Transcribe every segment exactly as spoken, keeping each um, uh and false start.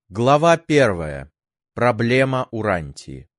Глава первая. Проблема Урантии.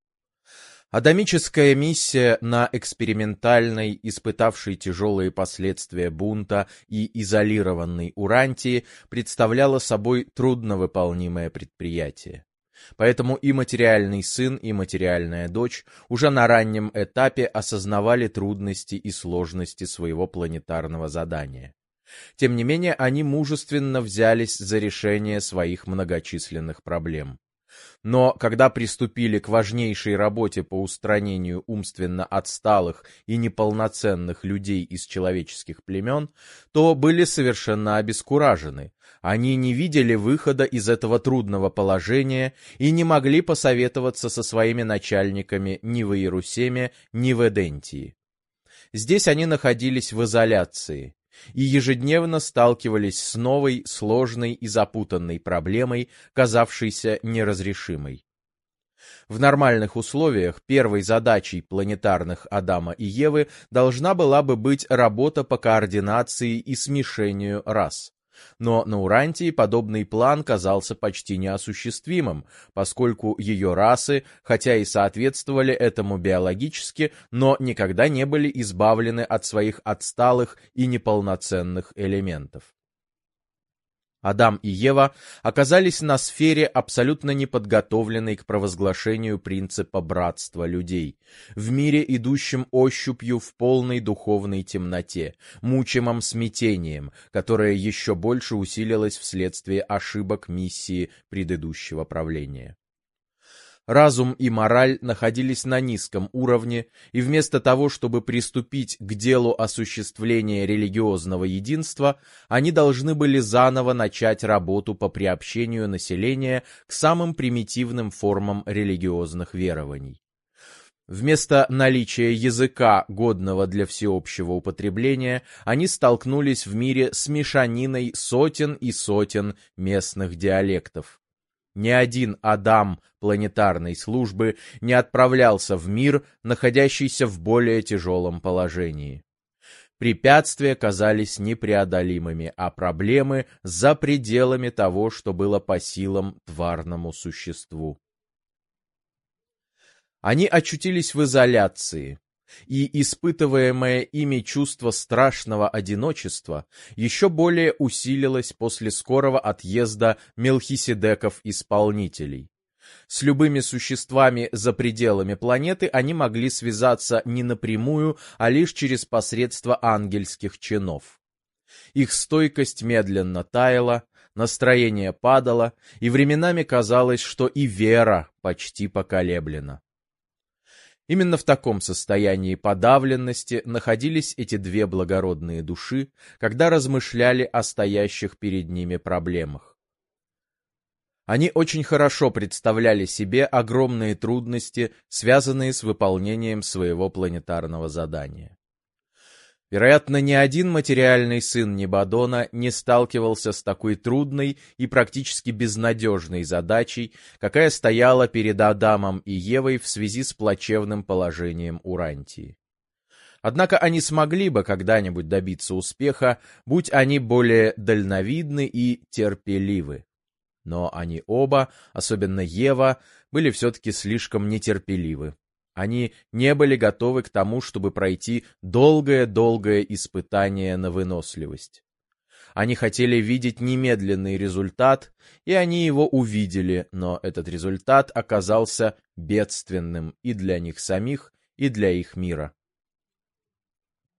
Адамическая миссия на экспериментальной, испытавшей тяжелые последствия бунта и изолированной Урантии представляла собой трудновыполнимое предприятие. Поэтому и материальный сын, и материальная дочь уже на раннем этапе осознавали трудности и сложности своего планетарного задания. Тем не менее, они мужественно взялись за решение своих многочисленных проблем. Но когда приступили к важнейшей работе по устранению умственно отсталых и неполноценных людей из человеческих племен, то были совершенно обескуражены. Они не видели выхода из этого трудного положения и не могли посоветоваться со своими начальниками ни в Иерусалиме, ни в Эдентии. Здесь они находились в изоляции и ежедневно сталкивались с новой, сложной и запутанной проблемой, казавшейся неразрешимой. В нормальных условиях первой задачей планетарных Адама и Евы должна была бы быть работа по координации и смешению рас. Но на Урантии подобный план казался почти неосуществимым, поскольку ее расы, хотя и соответствовали этому биологически, но никогда не были избавлены от своих отсталых и неполноценных элементов. Адам и Ева оказались на сфере, абсолютно неподготовленной к провозглашению принципа братства людей, в мире, идущем ощупью в полной духовной темноте, мучимом смятением, которое еще больше усилилось вследствие ошибок миссии предыдущего правления. Разум и мораль находились на низком уровне, и вместо того, чтобы приступить к делу осуществления религиозного единства, они должны были заново начать работу по приобщению населения к самым примитивным формам религиозных верований. Вместо наличия языка, годного для всеобщего употребления, они столкнулись в мире с мешаниной сотен и сотен местных диалектов. Ни один Адам планетарной службы не отправлялся в мир, находящийся в более тяжелом положении. Препятствия казались непреодолимыми, а проблемы за пределами того, что было по силам тварному существу. Они очутились в изоляции, и испытываемое ими чувство страшного одиночества еще более усилилось после скорого отъезда Мелхиседеков-исполнителей. С любыми существами за пределами планеты они могли связаться не напрямую, а лишь через посредство ангельских чинов. Их стойкость медленно таяла, настроение падало, и временами казалось, что и вера почти поколеблена. Именно в таком состоянии подавленности находились эти две благородные души, когда размышляли о стоящих перед ними проблемах. Они очень хорошо представляли себе огромные трудности, связанные с выполнением своего планетарного задания. Вероятно, ни один материальный сын Небадона не сталкивался с такой трудной и практически безнадежной задачей, какая стояла перед Адамом и Евой в связи с плачевным положением Урантии. Однако они смогли бы когда-нибудь добиться успеха, будь они более дальновидны и терпеливы. Но они оба, особенно Ева, были все-таки слишком нетерпеливы. Они не были готовы к тому, чтобы пройти долгое-долгое испытание на выносливость. Они хотели видеть немедленный результат, и они его увидели, но этот результат оказался бедственным и для них самих, и для их мира.